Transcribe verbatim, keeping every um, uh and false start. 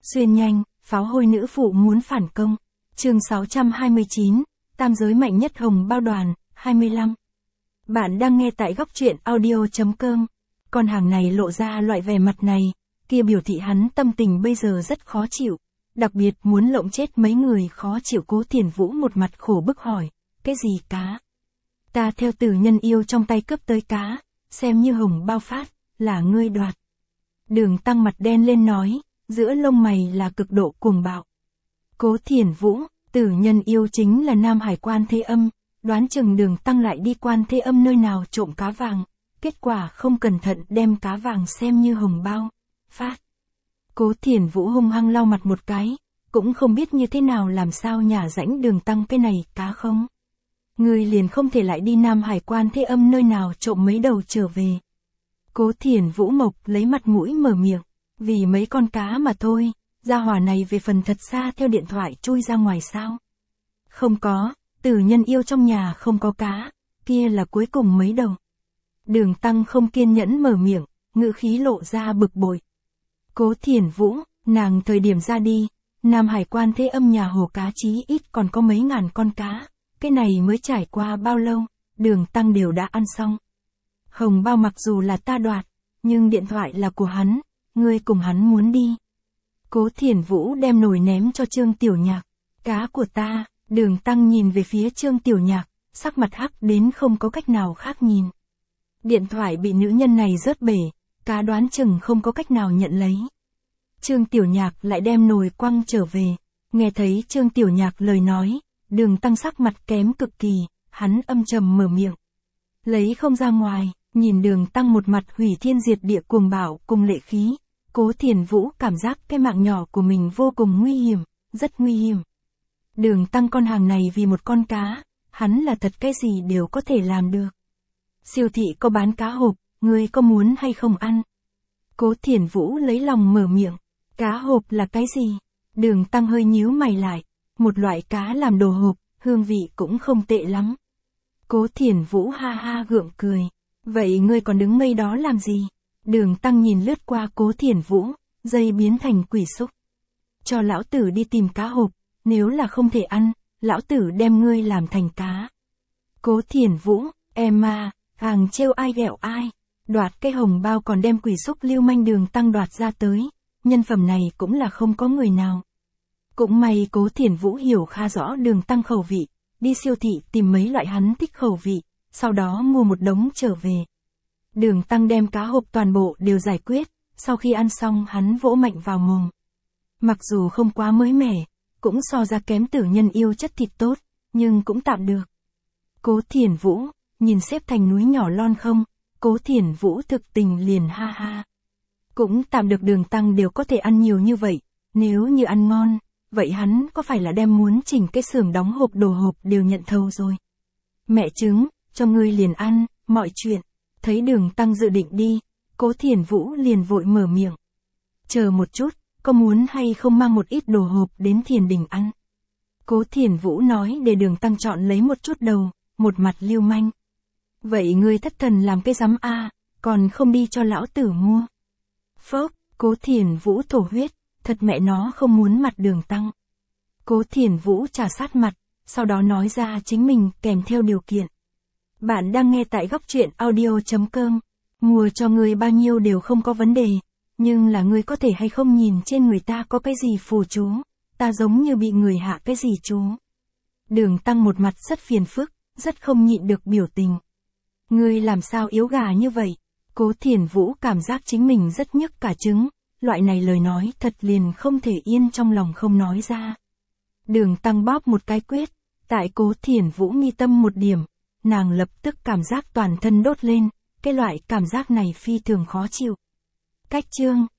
Xuyên nhanh, pháo hôi nữ phụ muốn phản công. Chương sáu trăm hai mươi chín, tam giới mạnh nhất hồng bao đoàn, hai mươi lăm. Bạn đang nghe tại góc truyện audio.com. Con hàng này lộ ra loại vẻ mặt này, kia biểu thị hắn tâm tình bây giờ rất khó chịu. Đặc biệt muốn lộng chết mấy người khó chịu. Cố Thiền Vũ một mặt khổ bức hỏi, cái gì cá? Ta theo tử nhân yêu trong tay cướp tới cá, xem như hồng bao phát, là ngươi đoạt. Đường Tăng mặt đen lên nói, giữa lông mày là cực độ cuồng bạo. Cố Thiền Vũ, tử nhân yêu chính là Nam Hải Quan Thế Âm, đoán chừng Đường Tăng lại đi Quan Thế Âm nơi nào trộm cá vàng, kết quả không cẩn thận đem cá vàng xem như hồng bao phát. Cố Thiền Vũ hung hăng lau mặt một cái, cũng không biết như thế nào làm sao nhả rãnh Đường Tăng cái này cá không. Người liền không thể lại đi Nam Hải Quan Thế Âm nơi nào trộm mấy đầu trở về. Cố Thiền Vũ mộc lấy mặt mũi mở miệng, vì mấy con cá mà thôi, gia hỏa này về phần thật xa theo điện thoại chui ra ngoài sao? Không có, tử nhân yêu trong nhà không có cá, kia là cuối cùng mấy đầu. Đường Tăng không kiên nhẫn mở miệng, ngữ khí lộ ra bực bội. Cố Thiền Vũ, nàng thời điểm ra đi, Nam Hải Quan Thế Âm nhà hồ cá chí ít còn có mấy ngàn con cá, cái này mới trải qua bao lâu, Đường Tăng đều đã ăn xong. Hồng bao mặc dù là ta đoạt, nhưng điện thoại là của hắn, ngươi cùng hắn muốn đi. Cố Thiền Vũ đem nồi ném cho Trương Tiểu Nhạc, cá của ta. Đường Tăng nhìn về phía Trương Tiểu Nhạc, sắc mặt hắc đến không có cách nào khác nhìn. Điện thoại bị nữ nhân này rớt bể, cá đoán chừng không có cách nào nhận lấy. Trương Tiểu Nhạc lại đem nồi quăng trở về, nghe thấy Trương Tiểu Nhạc lời nói, Đường Tăng sắc mặt kém cực kỳ, hắn âm trầm mở miệng. Lấy không ra ngoài, nhìn Đường Tăng một mặt hủy thiên diệt địa cuồng bạo cùng lệ khí, Cố Thiền Vũ cảm giác cái mạng nhỏ của mình vô cùng nguy hiểm, rất nguy hiểm. Đường Tăng con hàng này vì một con cá, hắn là thật cái gì đều có thể làm được. Siêu thị có bán cá hộp, ngươi có muốn hay không ăn? Cố Thiền Vũ lấy lòng mở miệng, cá hộp là cái gì? Đường Tăng hơi nhíu mày lại, một loại cá làm đồ hộp, hương vị cũng không tệ lắm. Cố Thiền Vũ ha ha gượng cười, vậy ngươi còn đứng ngây đó làm gì? Đường Tăng nhìn lướt qua Cố Thiền Vũ, dây biến thành quỷ xúc. Cho lão tử đi tìm cá hộp, nếu là không thể ăn, lão tử đem ngươi làm thành cá. Cố Thiền Vũ, em à, hàng trêu ai ghẹo ai, đoạt cái hồng bao còn đem quỷ xúc lưu manh Đường Tăng đoạt ra tới, nhân phẩm này cũng là không có người nào. Cũng may Cố Thiền Vũ hiểu khá rõ Đường Tăng khẩu vị, đi siêu thị tìm mấy loại hắn thích khẩu vị, sau đó mua một đống trở về. Đường Tăng đem cá hộp toàn bộ đều giải quyết, sau khi ăn xong hắn vỗ mạnh vào mồm. Mặc dù không quá mới mẻ, cũng so ra kém tử nhân yêu chất thịt tốt, nhưng cũng tạm được. Cố Thiền Vũ, nhìn xếp thành núi nhỏ lon không, Cố Thiền Vũ thực tình liền ha ha. Cũng tạm được. Đường Tăng đều có thể ăn nhiều như vậy, nếu như ăn ngon, vậy hắn có phải là đem muốn chỉnh cái xưởng đóng hộp đồ hộp đều nhận thầu rồi. Mẹ trứng, cho ngươi liền ăn, mọi chuyện. Thấy Đường Tăng dự định đi, Cố Thiền Vũ liền vội mở miệng. Chờ một chút, có muốn hay không mang một ít đồ hộp đến thiền đình ăn? Cố Thiền Vũ nói để Đường Tăng chọn lấy một chút đầu, một mặt lưu manh. Vậy ngươi thất thần làm cái rắm a, còn không đi cho lão tử mua. Phốc, Cố Thiền Vũ thổ huyết, thật mẹ nó không muốn mặt Đường Tăng. Cố Thiền Vũ trà sát mặt, sau đó nói ra chính mình kèm theo điều kiện. Bạn đang nghe tại góc truyện audio.com, mua cho ngươi bao nhiêu đều không có vấn đề, nhưng là ngươi có thể hay không nhìn trên người ta có cái gì phù chú, ta giống như bị người hạ cái gì chú. Đường Tăng một mặt rất phiền phức, rất không nhịn được biểu tình. Ngươi làm sao yếu gà như vậy? Cố Thiền Vũ cảm giác chính mình rất nhức cả trứng, loại này lời nói thật liền không thể yên trong lòng không nói ra. Đường Tăng bóp một cái quyết, tại Cố Thiền Vũ mi tâm một điểm, nàng lập tức cảm giác toàn thân đốt lên, cái loại cảm giác này phi thường khó chịu. Cách chương